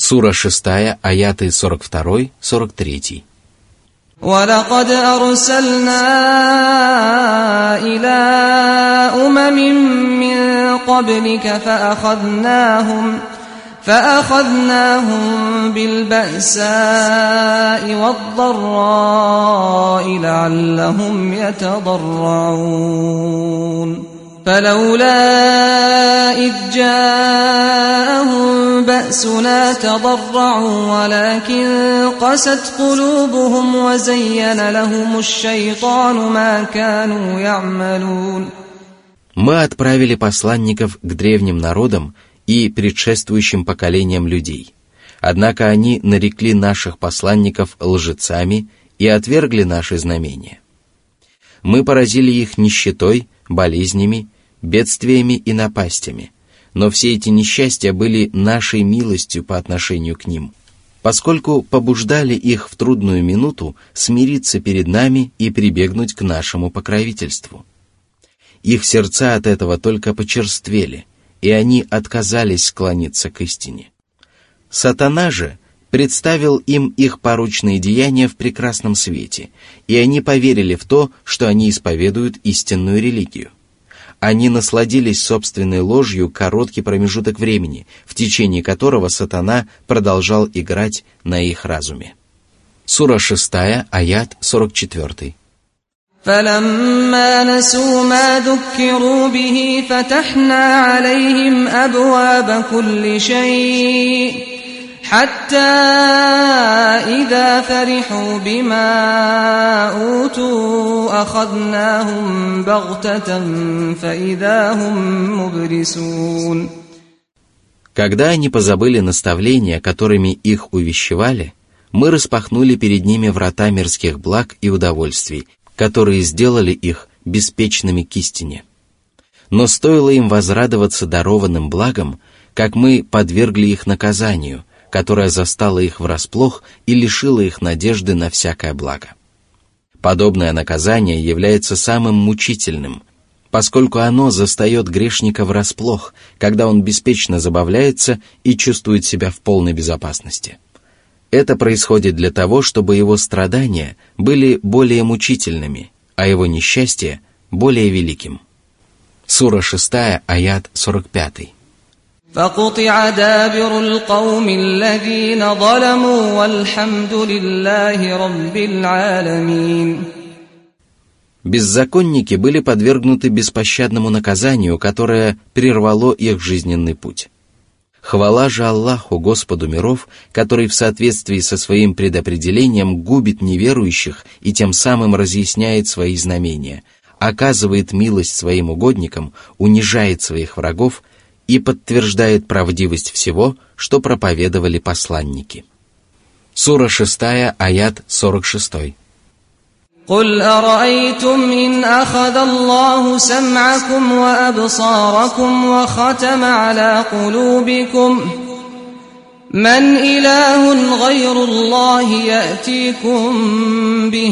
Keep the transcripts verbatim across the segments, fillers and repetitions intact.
Сура шестая, аяты сорок два сорок три. وَلَقَدْ أَرْسَلْنَا إِلَىٰ أُمَمٍ مِّن قَبْلِكَ فَأَخَذْنَاهُمْ فَأَخَذْنَاهُمْ بِالْبَأْسَاءِ وَالضَّرَّاءِ لَعَلَّهُمْ يَتَضَرَّعُونَ فَلَوْلَا إِذْ جَاءَهُم بَأْسُنَا تَضَرَّعُوا وَلَكِنْ قَسَتْ قُلُوبُهُمْ وَزَيَّنَ لَهُمُ الشَّيْطَانُ مَا كَانُوا يَعْمَلُونَ. Мы отправили посланников к древним народам и предшествующим поколениям людей. Однако они нарекли наших посланников лжецами и отвергли наши знамения. Мы поразили их нищетой, болезнями, бедствиями и напастями, но все эти несчастья были нашей милостью по отношению к ним, поскольку побуждали их в трудную минуту смириться перед нами и прибегнуть к нашему покровительству. Их сердца от этого только почерствели, и они отказались склониться к истине. Сатана же представил им их порочные деяния в прекрасном свете, и они поверили в то, что они исповедуют истинную религию. Они насладились собственной ложью короткий промежуток времени, в течение которого сатана продолжал играть на их разуме. Сура шестая, аят сорок четыре. فَلَمَّا نَسُوا مَا ذُكِّرُوا بِهِ فَتَحْنَا عَلَيْهِمْ أَبْوَابَ كُلِّ شَيْءٍ حَتَّى إِذَا فَرِحُوا بِمَا أُوتُوا أَخَذْنَاهُمْ بَغْتَةً فَإِذَا هُمْ مُبْلِسُونَ. Когда они позабыли наставления, которыми их увещевали, мы распахнули перед ними врата мирских благ и удовольствий, которые сделали их беспечными к истине. Но стоило им возрадоваться дарованным благом, как мы подвергли их наказанию, которое застало их врасплох и лишило их надежды на всякое благо. Подобное наказание является самым мучительным, поскольку оно застает грешника врасплох, когда он беспечно забавляется и чувствует себя в полной безопасности. Это происходит для того, чтобы его страдания были более мучительными, а его несчастье более великим. Сура шестая, аят сорок пять. فَقُطِعَ دَابِرُ الْقَوْمِ الَّذِينَ ظَلَمُوا وَالْحَمْدُ لِلَّهِ رَبِّ الْعَالَمِينَ. Беззаконники были подвергнуты беспощадному наказанию, которое прервало их жизненный путь. Хвала же Аллаху, Господу миров, который в соответствии со своим предопределением губит неверующих и тем самым разъясняет свои знамения, оказывает милость своим угодникам, унижает своих врагов и подтверждает правдивость всего, что проповедовали посланники. Сура шестая, аят сорок шесть. قُلْ أَرَأَيْتُمْ إِنْ أَخَذَ اللَّهُ سَمْعَكُمْ وَأَبْصَارَكُمْ وَخَتَمَ عَلَى قُلُوبِكُمْ مَنْ إِلَٰهٌ غَيْرُ اللَّهِ يَأْتِيكُمْ بِهِ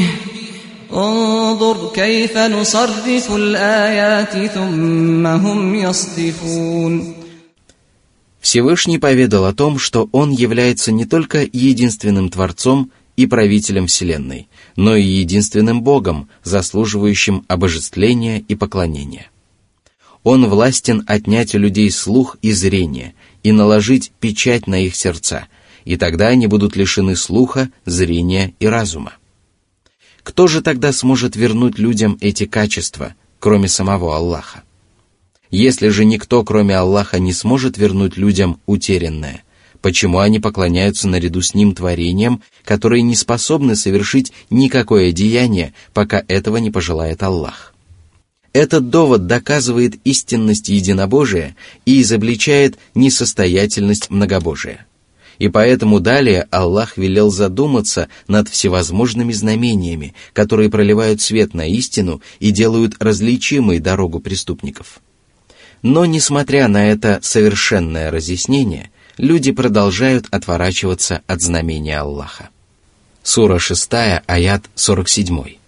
انظُرْ كَيْفَ نُصَرِّفُ الْآيَاتِ ثُمَّ هُمْ يَصْدِفُونَ. Всевышний поведал о том, что Он является не только единственным Творцом и правителем Вселенной, но и единственным Богом, заслуживающим обожествления и поклонения. Он властен отнять у людей слух и зрение и наложить печать на их сердца, и тогда они будут лишены слуха, зрения и разума. Кто же тогда сможет вернуть людям эти качества, кроме самого Аллаха? Если же никто, кроме Аллаха, не сможет вернуть людям утерянное, почему они поклоняются наряду с ним творениям, которые не способны совершить никакое деяние, пока этого не пожелает Аллах? Этот довод доказывает истинность единобожия и изобличает несостоятельность многобожия. И поэтому далее Аллах велел задуматься над всевозможными знамениями, которые проливают свет на истину и делают различимой дорогу преступников. Но, несмотря на это совершенное разъяснение, люди продолжают отворачиваться от знамения Аллаха. Сура шестая, аят сорок семь.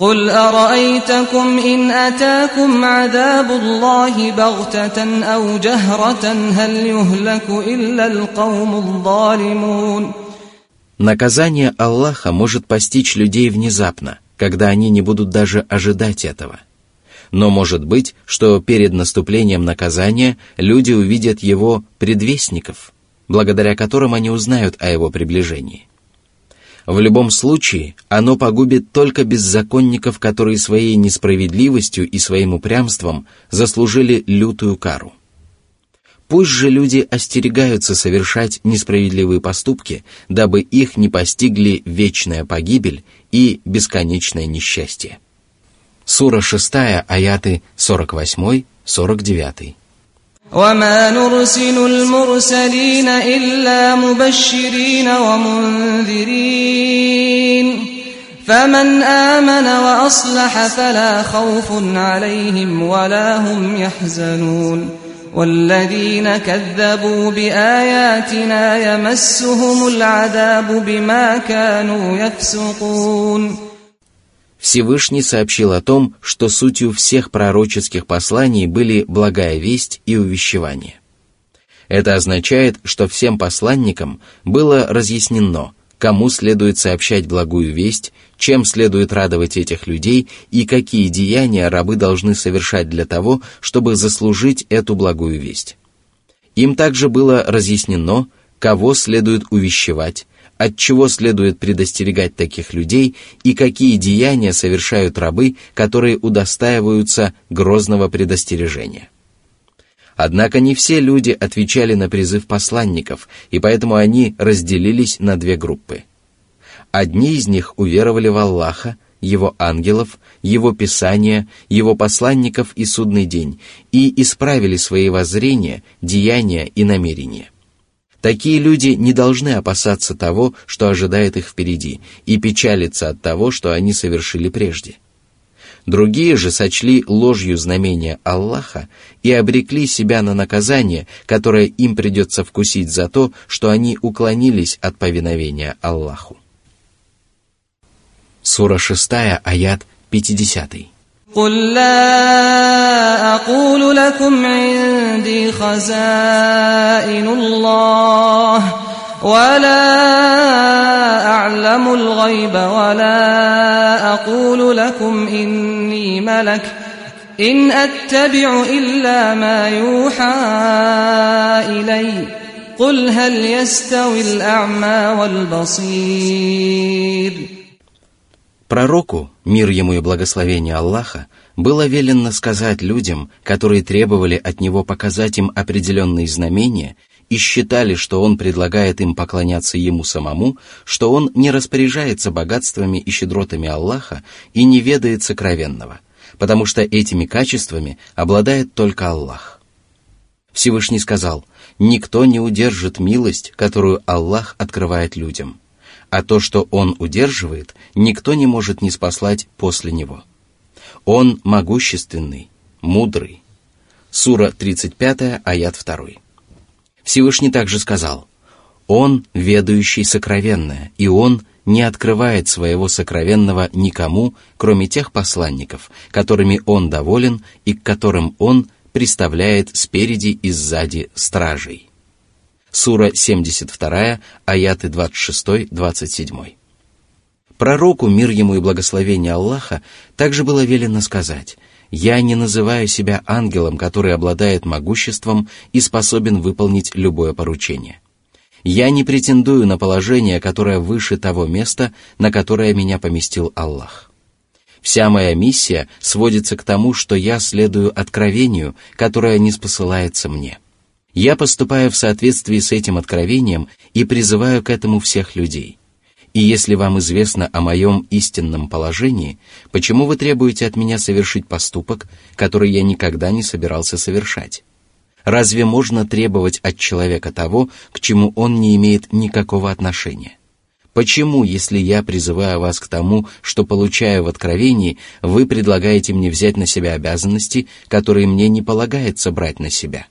قل أرأيتكم إن أتاكم عذاب الله بغتة أو جهرة هل يهلك إلا القوم الظالمون. Наказание Аллаха может постичь людей внезапно, когда они не будут даже ожидать этого. Но может быть, что перед наступлением наказания люди увидят его предвестников, благодаря которым они узнают о его приближении. В любом случае, оно погубит только беззаконников, которые своей несправедливостью и своим упрямством заслужили лютую кару. Пусть же люди остерегаются совершать несправедливые поступки, дабы их не постигли вечная погибель и бесконечное несчастье. Сура шестая, аяты сорок восемь сорок девять. وما نرسل المرسلين إلا مبشرين ومنذرين فمن آمن وأصلح فلا خوف عليهم ولا هم يحزنون والذين كذبوا بآياتنا يمسهم العذاب بما كانوا يفسقون. Всевышний сообщил о том, что сутью всех пророческих посланий были благая весть и увещевание. Это означает, что всем посланникам было разъяснено, кому следует сообщать благую весть, чем следует радовать этих людей и какие деяния рабы должны совершать для того, чтобы заслужить эту благую весть. Им также было разъяснено, кого следует увещевать, от чего следует предостерегать таких людей и какие деяния совершают рабы, которые удостаиваются грозного предостережения. Однако не все люди отвечали на призыв посланников, и поэтому они разделились на две группы. Одни из них уверовали в Аллаха, Его ангелов, Его Писания, Его посланников и судный день, и исправили свои воззрения, деяния и намерения. Такие люди не должны опасаться того, что ожидает их впереди, и печалиться от того, что они совершили прежде. Другие же сочли ложью знамения Аллаха и обрекли себя на наказание, которое им придется вкусить за то, что они уклонились от повиновения Аллаху. Сура шестая, аят пятидесятый. قل لا أقول لكم عندي خزائن الله ولا أعلم الغيب ولا أقول لكم إني ملك إن أتبع إلا ما يوحى إلي قل هل يستوي الأعمى والبصير. Пророку, мир ему и благословение Аллаха, было велено сказать людям, которые требовали от него показать им определенные знамения и считали, что он предлагает им поклоняться ему самому, что он не распоряжается богатствами и щедротами Аллаха и не ведает сокровенного, потому что этими качествами обладает только Аллах. Всевышний сказал: «Никто не удержит милость, которую Аллах открывает людям. А то, что Он удерживает, никто не может ниспослать после Него. Он могущественный, мудрый». Сура тридцать пятая, аят второй. Всевышний также сказал: «Он ведающий сокровенное, и Он не открывает своего сокровенного никому, кроме тех посланников, которыми Он доволен и к которым Он приставляет спереди и сзади стражей». Сура семьдесят вторая, аяты двадцать шесть двадцать семь. Пророку, мир ему и благословение Аллаха, также было велено сказать: «Я не называю себя ангелом, который обладает могуществом и способен выполнить любое поручение. Я не претендую на положение, которое выше того места, на которое меня поместил Аллах. Вся моя миссия сводится к тому, что я следую откровению, которое ниспосылается мне. Я поступаю в соответствии с этим откровением и призываю к этому всех людей. И если вам известно о моем истинном положении, почему вы требуете от меня совершить поступок, который я никогда не собирался совершать? Разве можно требовать от человека того, к чему он не имеет никакого отношения? Почему, если я призываю вас к тому, что получаю в откровении, вы предлагаете мне взять на себя обязанности, которые мне не полагается брать на себя?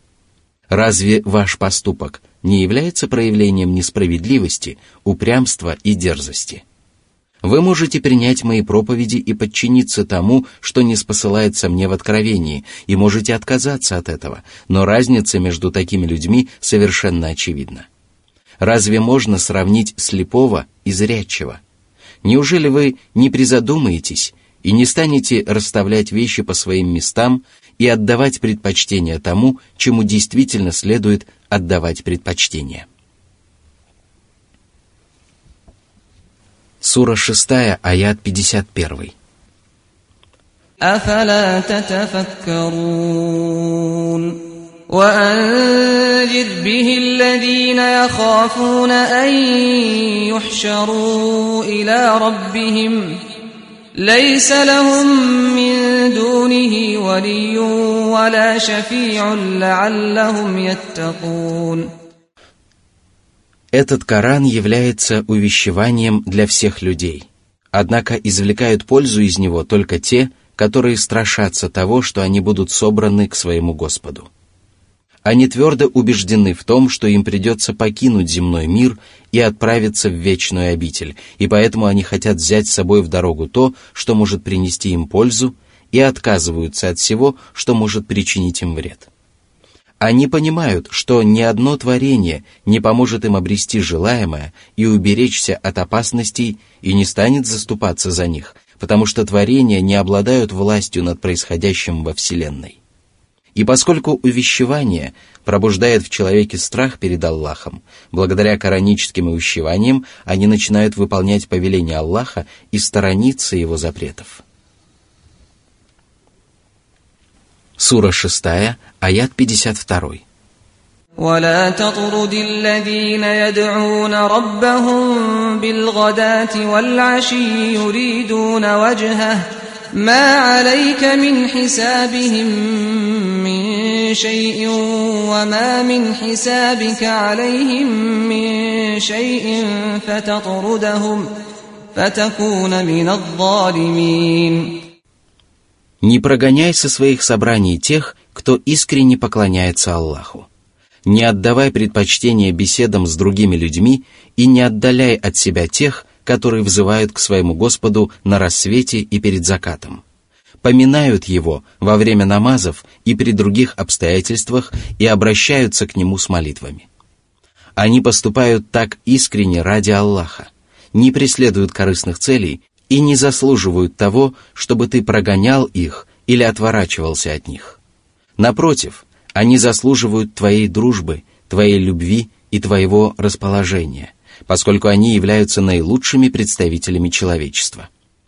Разве ваш поступок не является проявлением несправедливости, упрямства и дерзости? Вы можете принять мои проповеди и подчиниться тому, что ниспосылается мне в откровении, и можете отказаться от этого, но разница между такими людьми совершенно очевидна. Разве можно сравнить слепого и зрячего? Неужели вы не призадумаетесь и не станете расставлять вещи по своим местам и отдавать предпочтение тому, чему действительно следует отдавать предпочтение? Сура шестая, аят пятьдесят один. أَفَلَا تَتَفَكَّرُونَ وَأَنذِرْ بِهِ الَّذِينَ يَخَافُونَ أَن يُحْشَرُوا إِلَى رَبِّهِمْ لَيْسَ لَهُم مِّن دُونِهِ وَلِيٌّ وَلَا شَفِيعٌ لَّعَلَّهُمْ يَتَّقُونَ. Этот Коран является увещеванием для всех людей. Однако извлекают пользу из него только те, которые страшатся того, что они будут собраны к своему Господу. Они твердо убеждены в том, что им придется покинуть земной мир и отправиться в вечную обитель, и поэтому они хотят взять с собой в дорогу то, что может принести им пользу, и отказываются от всего, что может причинить им вред. Они понимают, что ни одно творение не поможет им обрести желаемое и уберечься от опасностей и не станет заступаться за них, потому что творения не обладают властью над происходящим во Вселенной. И поскольку увещевание пробуждает в человеке страх перед Аллахом, благодаря кораническим увещеваниям они начинают выполнять повеления Аллаха и сторониться его запретов. Сура шестая, аят пятьдесят два. وَلَا تَطْرُدِ الَّذِينَ يَدْعُونَ رَبَّهُم بِالْغَدَاةِ وَالْعَشِيِّ يُرِيدُونَ وَجْهَهُ مَا عَلَيْكَ مِنْ حِسَابِهِم مِّن شَيْءٍ وَمَا مِنْ حِسَابِكَ عَلَيْهِم مِّن شَيْءٍ فَتَطْرُدَهُمْ فَتَكُونَ مِنَ الظَّالِمِينَ. Не прогоняй со своих собраний тех, кто искренне поклоняется Аллаху. Не отдавай предпочтение беседам с другими людьми и не отдаляй от себя тех, которые взывают к своему Господу на рассвете и перед закатом. Поминают Его во время намазов и при других обстоятельствах и обращаются к Нему с молитвами. Они поступают так искренне ради Аллаха, не преследуют корыстных целей и не заслуживают того, чтобы ты прогонял их или отворачивался от них. Напротив, они заслуживают твоей дружбы, твоей любви и твоего расположения, поскольку они являются наилучшими представителями человечества.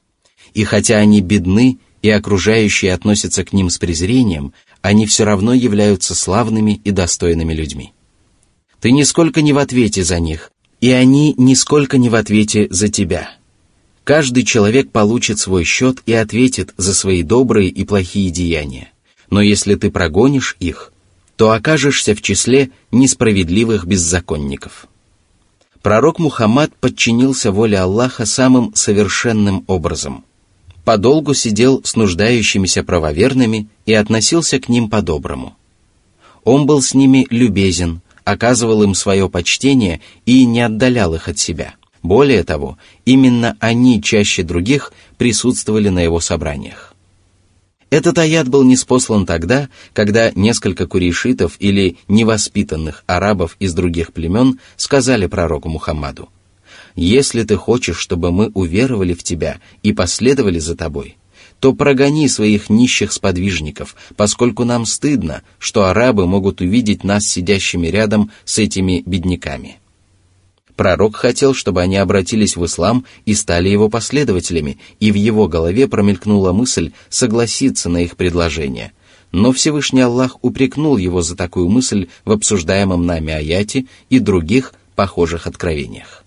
И хотя они бедны и окружающие относятся к ним с презрением, они все равно являются славными и достойными людьми. Ты нисколько не в ответе за них, и они нисколько не в ответе за тебя. Каждый человек получит свой счет и ответит за свои добрые и плохие деяния. Но если ты прогонишь их, то окажешься в числе несправедливых беззаконников. Пророк Мухаммад подчинился воле Аллаха самым совершенным образом. Подолгу сидел с нуждающимися правоверными и относился к ним по-доброму. Он был с ними любезен, оказывал им свое почтение и не отдалял их от себя. Более того, именно они чаще других присутствовали на его собраниях. Этот аят был ниспослан тогда, когда несколько курейшитов или невоспитанных арабов из других племен сказали пророку Мухаммаду: «Если ты хочешь, чтобы мы уверовали в тебя и последовали за тобой, то прогони своих нищих сподвижников, поскольку нам стыдно, что арабы могут увидеть нас сидящими рядом с этими бедняками». Пророк хотел, чтобы они обратились в ислам и стали его последователями, и в его голове промелькнула мысль согласиться на их предложение. Но Всевышний Аллах упрекнул его за такую мысль в обсуждаемом нами аяте и других похожих откровениях.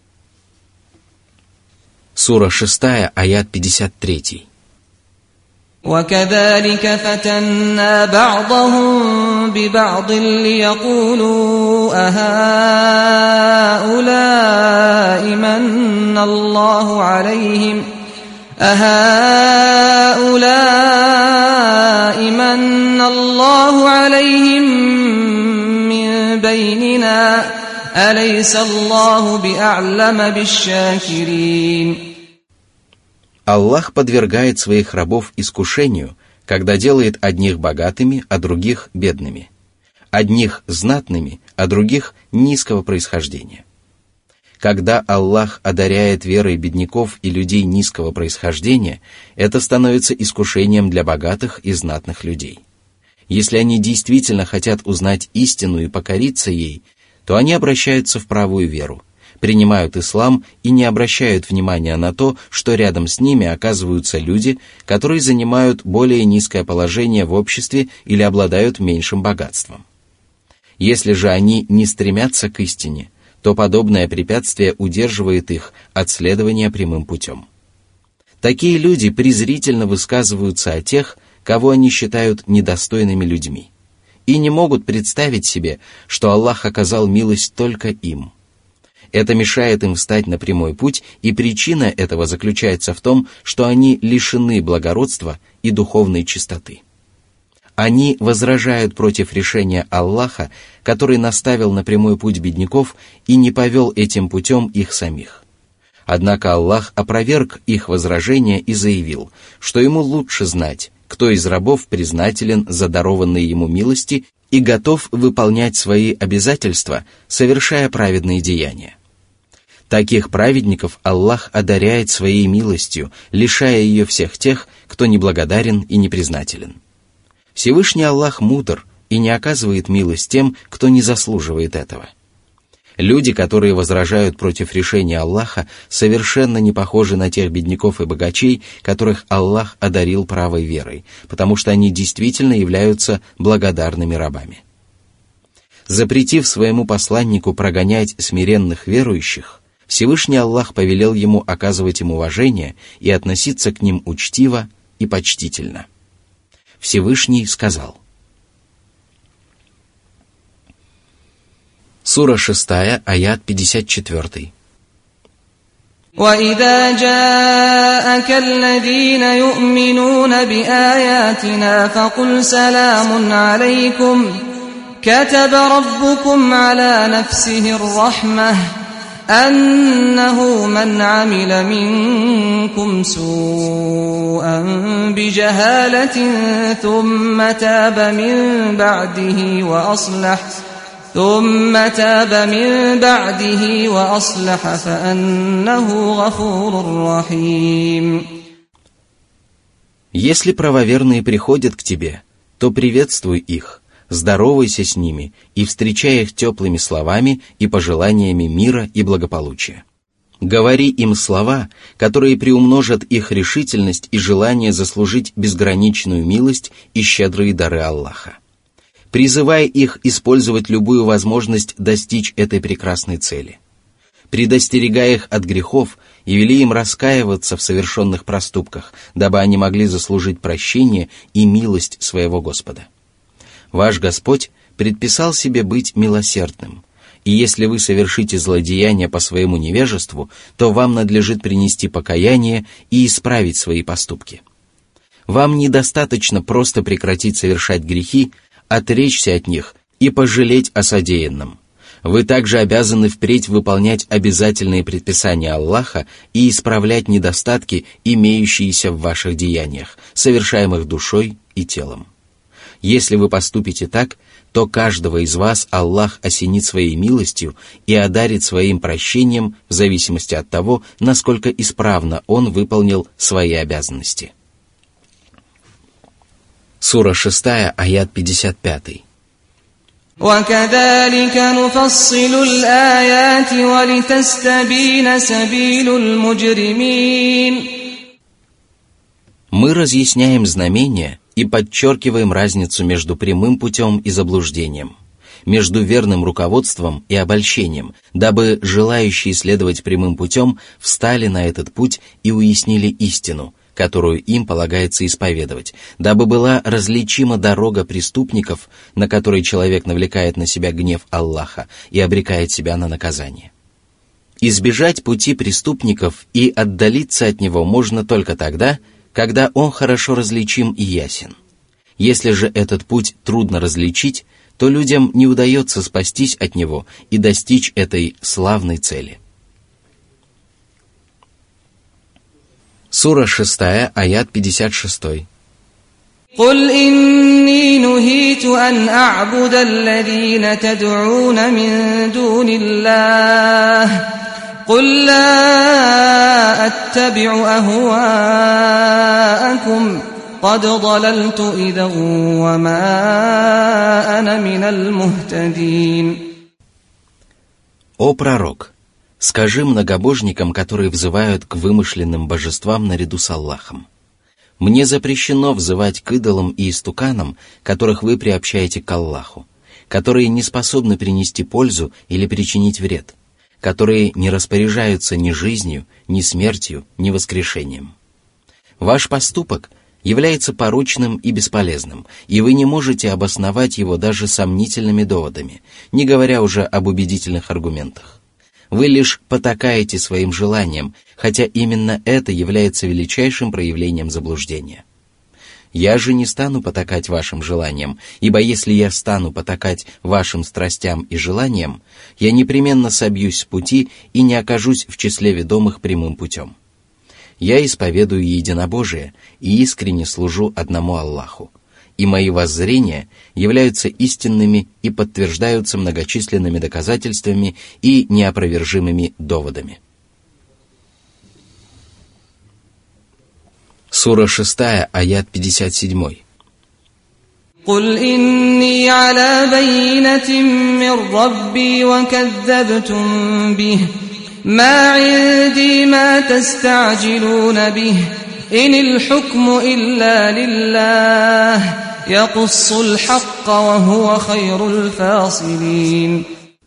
Сура шестая, аят пятьдесят три. وَكَذَلِكَ فَتَنَّا بَعْضَهُم بِبَعْضٍ لِيَقُولُوا أَهَؤُلَاءِ مَنَّ اللَّهُ عَلَيْهِمْ أَهَؤُلَاءِ مَنَّ اللَّهُ عَلَيْهِمْ مِنْ بَيْنِنَا أَلَيْسَ اللَّهُ بِأَعْلَمَ بِالشَّاكِرِينَ. Аллах подвергает своих рабов искушению, когда делает одних богатыми, а других бедными, одних знатными, а других низкого происхождения. Когда Аллах одаряет верой бедняков и людей низкого происхождения, это становится искушением для богатых и знатных людей. Если они действительно хотят узнать истину и покориться ей, то они обращаются в правую веру, принимают ислам и не обращают внимания на то, что рядом с ними оказываются люди, которые занимают более низкое положение в обществе или обладают меньшим богатством. Если же они не стремятся к истине, то подобное препятствие удерживает их от следования прямым путем. Такие люди презрительно высказываются о тех, кого они считают недостойными людьми, и не могут представить себе, что Аллах оказал милость только им. Это мешает им встать на прямой путь, и причина этого заключается в том, что они лишены благородства и духовной чистоты. Они возражают против решения Аллаха, который наставил на прямой путь бедняков и не повел этим путем их самих. Однако Аллах опроверг их возражения и заявил, что ему лучше знать, кто из рабов признателен за дарованные ему милости и готов выполнять свои обязательства, совершая праведные деяния. Таких праведников Аллах одаряет своей милостью, лишая ее всех тех, кто неблагодарен и непризнателен. Всевышний Аллах мудр и не оказывает милость тем, кто не заслуживает этого. Люди, которые возражают против решения Аллаха, совершенно не похожи на тех бедняков и богачей, которых Аллах одарил правой верой, потому что они действительно являются благодарными рабами. Запретив своему посланнику прогонять смиренных верующих, Всевышний Аллах повелел ему оказывать им уважение и относиться к ним учтиво и почтительно. Всевышний сказал. Сура шестая, аят пятьдесят четыре. وَإِذَا جَاءَكَ الَّذِينَ يُؤْمِنُونَ بِآيَاتِنَا فَقُلْ سَلَامٌ عَلَيْكُمْ كَتَبَ رَبُّكُمْ عَلَى نَفْسِهِ الرَّحْمَةَ أَنَّهُ مَنْ عَمِلَ مِنْكُمْ سُوءًا بِجَهَالَةٍ ثُمَّ تَابَ مِنْ بَعْدِهِ وَأَصْلَحَ ثُمَّ تَابَ مِنْ بَعْدِهِ وَأَصْلَحَ فَأَنَّهُ غَفُورٌ رَحِيمٌ. Если правоверные приходят к тебе, то приветствуй их, здоровайся с ними и встречай их теплыми словами и пожеланиями мира и благополучия. Говори им слова, которые приумножат их решительность и желание заслужить безграничную милость и щедрые дары Аллаха. Призывай их использовать любую возможность достичь этой прекрасной цели. Предостерегай их от грехов и вели им раскаиваться в совершенных проступках, дабы они могли заслужить прощение и милость своего Господа. Ваш Господь предписал себе быть милосердным, и если вы совершите злодеяние по своему невежеству, то вам надлежит принести покаяние и исправить свои поступки. Вам недостаточно просто прекратить совершать грехи, отречься от них и пожалеть о содеянном. Вы также обязаны впредь выполнять обязательные предписания Аллаха и исправлять недостатки, имеющиеся в ваших деяниях, совершаемых душой и телом. Если вы поступите так, то каждого из вас Аллах осенит своей милостью и одарит своим прощением в зависимости от того, насколько исправно он выполнил свои обязанности. Сура шестая, аят пятьдесят пять. وَكَذَلِكَ نُفَصِّلُ الْآيَاتِ وَلِتَسْتَبِينَ سَبِيلُ الْمُجْرِمِينَ. Мы разъясняем знамения и подчеркиваем разницу между прямым путем и заблуждением, между верным руководством и обольщением, дабы желающие следовать прямым путем встали на этот путь и уяснили истину, которую им полагается исповедовать, дабы была различима дорога преступников, на которой человек навлекает на себя гнев Аллаха и обрекает себя на наказание. Избежать пути преступников и отдалиться от него можно только тогда, когда он хорошо различим и ясен. Если же этот путь трудно различить, то людям не удается спастись от него и достичь этой славной цели. Сура шестая, аят пятьдесят шесть. قل إني نهيت أن أعبد الذين تدعون من دون الله قل لا أتبع أهواءكم قد ضللت إذا وما أنا من المهتدين. О пророк, скажи многобожникам, которые взывают к вымышленным божествам наряду с Аллахом: мне запрещено взывать к идолам и истуканам, которых вы приобщаете к Аллаху, которые не способны принести пользу или причинить вред, которые не распоряжаются ни жизнью, ни смертью, ни воскрешением. Ваш поступок является порочным и бесполезным, и вы не можете обосновать его даже сомнительными доводами, не говоря уже об убедительных аргументах. Вы лишь потакаете своим желаниям, хотя именно это является величайшим проявлением заблуждения. Я же не стану потакать вашим желаниям, ибо если я стану потакать вашим страстям и желаниям, я непременно собьюсь с пути и не окажусь в числе ведомых прямым путем. Я исповедую единобожие и искренне служу одному Аллаху, и мои воззрения являются истинными и подтверждаются многочисленными доказательствами и неопровержимыми доводами. Сура шестая, аят пятьдесят семь. قل إني على بينة من ربي وكذبتم به ما عندي ما تستعجلون به إن الحكم إلا لله يقص الحق وهو خير الفاصلين.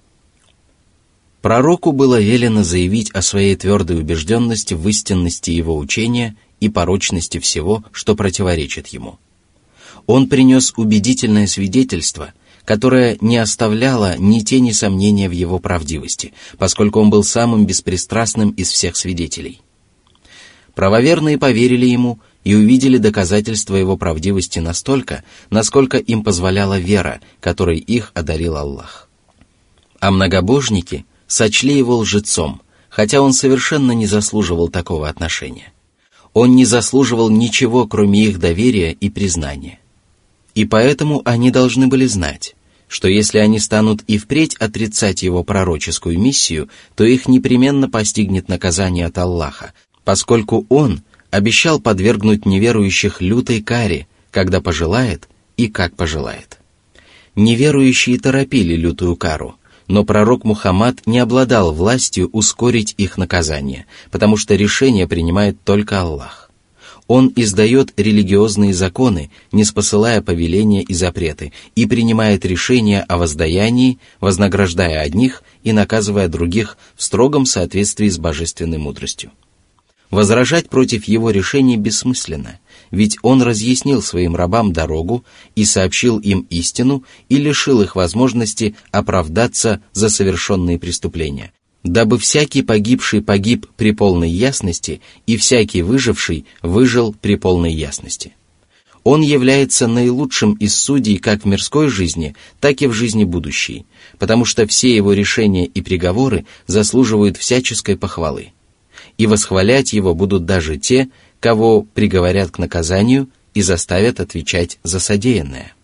Пророку было велено заявить о своей твердой убежденности в истинности его учения и порочности всего, что противоречит ему. Он принес убедительное свидетельство, которое не оставляло ни тени сомнения в его правдивости, поскольку он был самым беспристрастным из всех свидетелей. Правоверные поверили ему и увидели доказательства его правдивости настолько, насколько им позволяла вера, которой их одарил Аллах. А многобожники сочли его лжецом, хотя он совершенно не заслуживал такого отношения. Он не заслуживал ничего, кроме их доверия и признания. И поэтому они должны были знать, что если они станут и впредь отрицать его пророческую миссию, то их непременно постигнет наказание от Аллаха, поскольку он обещал подвергнуть неверующих лютой каре, когда пожелает и как пожелает. Неверующие торопили лютую кару, но пророк Мухаммад не обладал властью ускорить их наказание, потому что решение принимает только Аллах. Он издает религиозные законы, ниспосылая повеления и запреты, и принимает решения о воздаянии, вознаграждая одних и наказывая других в строгом соответствии с божественной мудростью. Возражать против его решений бессмысленно, ведь он разъяснил своим рабам дорогу и сообщил им истину и лишил их возможности оправдаться за совершенные преступления, дабы всякий погибший погиб при полной ясности и всякий выживший выжил при полной ясности. Он является наилучшим из судей как в мирской жизни, так и в жизни будущей, потому что все его решения и приговоры заслуживают всяческой похвалы. И восхвалять его будут даже те, кого приговорят к наказанию и заставят отвечать за содеянное.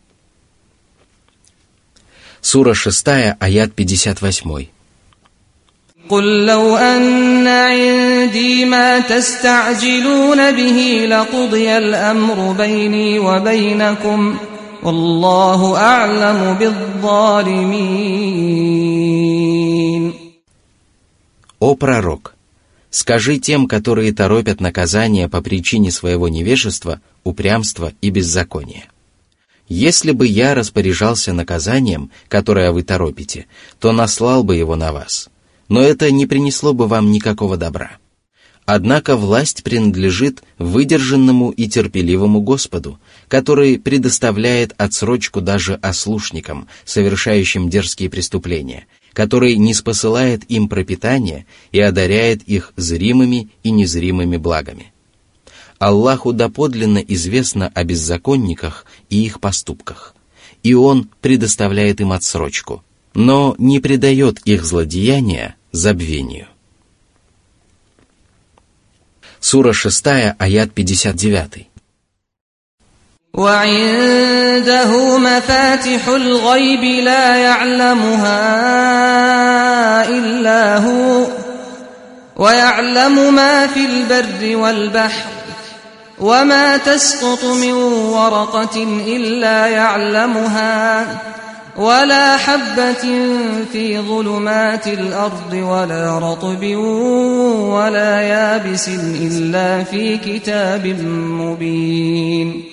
Сура шестая, аят пятьдесят восемь. قل لو أن عندي ما تستعجلون به لقضي الأمر بيني وبينكم والله أعلم بالظالمين. О пророк, скажи тем, которые торопят наказание по причине своего невежества, упрямства и беззакония: если бы я распоряжался наказанием, которое вы торопите, то наслал бы его на вас. Но это не принесло бы вам никакого добра. Однако власть принадлежит выдержанному и терпеливому Господу, который предоставляет отсрочку даже ослушникам, совершающим дерзкие преступления, который ниспосылает им пропитание и одаряет их зримыми и незримыми благами. Аллаху доподлинно известно о беззаконниках и их поступках, и Он предоставляет им отсрочку, но не предает их злодеяния забвению. Сура шестая, аят пятьдесят девять. وعنده مفاتح الغيب لا يعلمها إلا هو ويعلم ما في البر والبحر وما تسقط من ورقة إلا يعلمها ولا حبة في ظلمات الأرض ولا رطب ولا يابس إلا في كتاب مبين.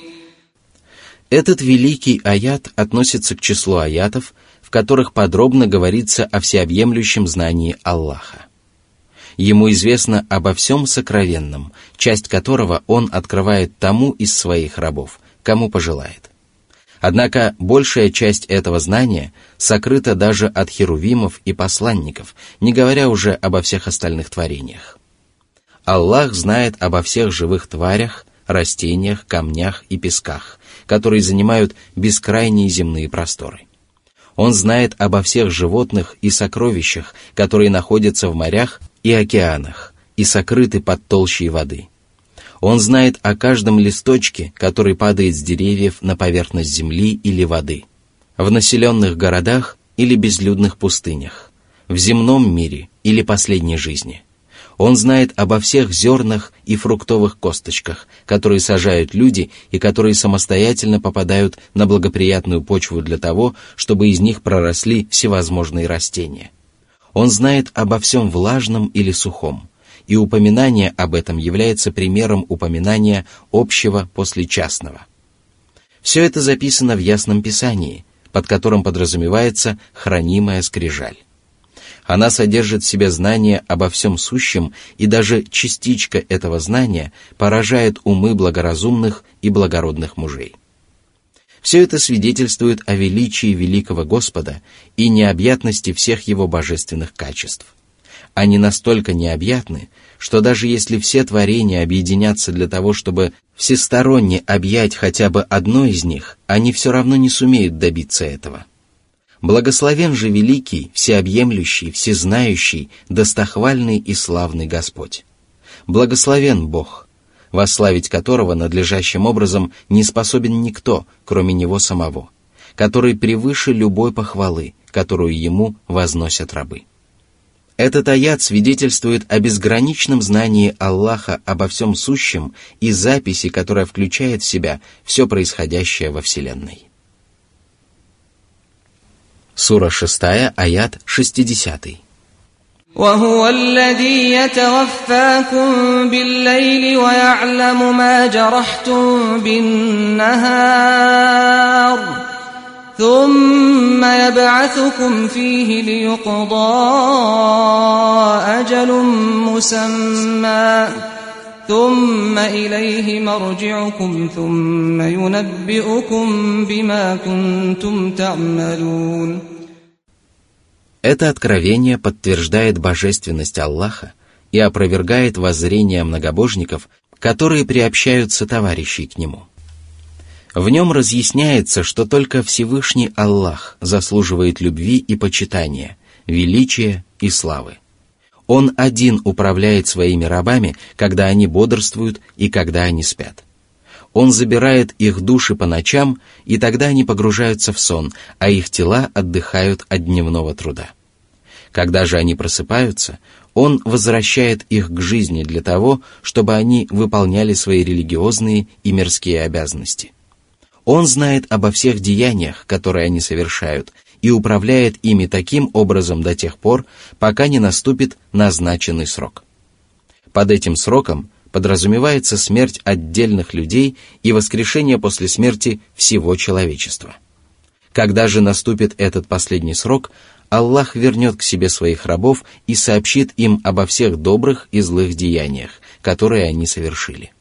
Этот великий аят относится к числу аятов, в которых подробно говорится о всеобъемлющем знании Аллаха. Ему известно обо всем сокровенном, часть которого он открывает тому из своих рабов, кому пожелает. Однако большая часть этого знания сокрыта даже от херувимов и посланников, не говоря уже обо всех остальных творениях. Аллах знает обо всех живых тварях, растениях, камнях и песках, которые занимают бескрайние земные просторы. Он знает обо всех животных и сокровищах, которые находятся в морях и океанах и сокрыты под толщей воды. Он знает о каждом листочке, который падает с деревьев на поверхность земли или воды, в населенных городах или безлюдных пустынях, в земном мире или последней жизни. Он знает обо всех зернах и фруктовых косточках, которые сажают люди и которые самостоятельно попадают на благоприятную почву для того, чтобы из них проросли всевозможные растения. Он знает обо всем влажном или сухом, и упоминание об этом является примером упоминания общего после частного. Все это записано в Ясном Писании, под которым подразумевается хранимая скрижаль. Она содержит в себе знание обо всем сущем, и даже частичка этого знания поражает умы благоразумных и благородных мужей. Все это свидетельствует о величии великого Господа и необъятности всех его божественных качеств. Они настолько необъятны, что даже если все творения объединятся для того, чтобы всесторонне объять хотя бы одно из них, они все равно не сумеют добиться этого. Благословен же великий, всеобъемлющий, всезнающий, достохвальный и славный Господь. Благословен Бог, восславить которого надлежащим образом не способен никто, кроме Него самого, который превыше любой похвалы, которую Ему возносят рабы. Этот аят свидетельствует о безграничном знании Аллаха обо всем сущем и записи, которая включает в себя все происходящее во Вселенной. Сура шестая, аят шестидесятый. وهو الذي يتوفاكم بالليل ويعلم ما جرحتم بالنهار ثم يبعثكم فيه ليقضى أجل مسمى ثم إليه مرجعكم ثم ينبئكم بما كنتم تعملون. Это откровение подтверждает божественность Аллаха и опровергает воззрения многобожников, которые приобщаются товарищей к Нему. В нем разъясняется, что только Всевышний Аллах заслуживает любви и почитания, величия и славы. Он один управляет своими рабами, когда они бодрствуют и когда они спят. Он забирает их души по ночам, и тогда они погружаются в сон, а их тела отдыхают от дневного труда. Когда же они просыпаются, Он возвращает их к жизни для того, чтобы они выполняли свои религиозные и мирские обязанности. Он знает обо всех деяниях, которые они совершают, и управляет ими таким образом до тех пор, пока не наступит назначенный срок. Под этим сроком подразумевается смерть отдельных людей и воскрешение после смерти всего человечества. Когда же наступит этот последний срок, Аллах вернет к себе своих рабов и сообщит им обо всех добрых и злых деяниях, которые они совершили.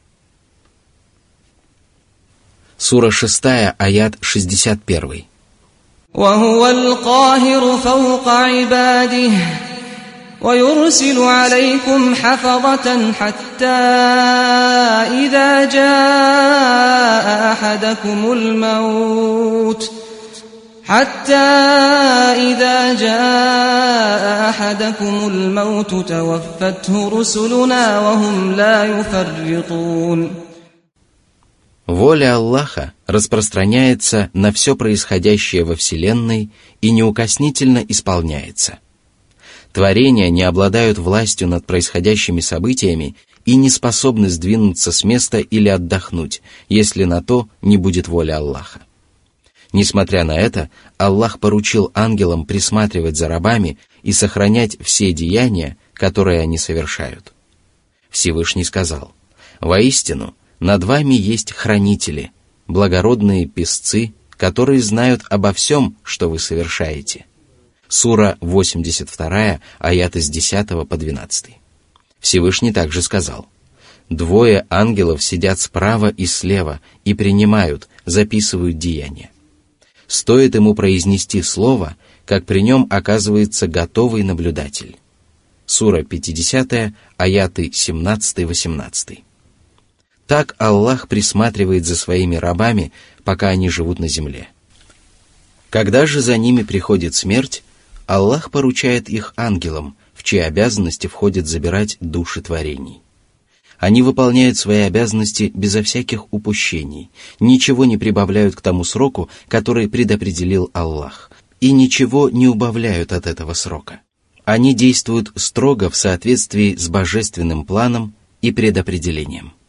Сура шестая, аят шестьдесят один. وهو القاهر فوق عباده ويرسل عليكم حفظة حتى إذا جاء أحدكم الموت حتى إذا جاء أحدكم الموت توفته رسلنا وهم لا يفرطون. Воля Аллаха распространяется на все происходящее во Вселенной и неукоснительно исполняется. Творения не обладают властью над происходящими событиями и не способны сдвинуться с места или отдохнуть, если на то не будет воля Аллаха. Несмотря на это, Аллах поручил ангелам присматривать за рабами и сохранять все деяния, которые они совершают. Всевышний сказал: «Воистину, над вами есть хранители, благородные песцы, которые знают обо всем, что вы совершаете». Сура восемьдесят два, аяты с десятого по двенадцатый. Всевышний также сказал: «Двое ангелов сидят справа и слева и принимают, записывают деяния. Стоит ему произнести слово, как при нем оказывается готовый наблюдатель». Сура пятьдесят, аяты семнадцатый-восемнадцатый. Так Аллах присматривает за своими рабами, пока они живут на земле. Когда же за ними приходит смерть, Аллах поручает их ангелам, в чьи обязанности входит забирать души творений. Они выполняют свои обязанности безо всяких упущений, ничего не прибавляют к тому сроку, который предопределил Аллах, и ничего не убавляют от этого срока. Они действуют строго в соответствии с божественным планом и предопределением.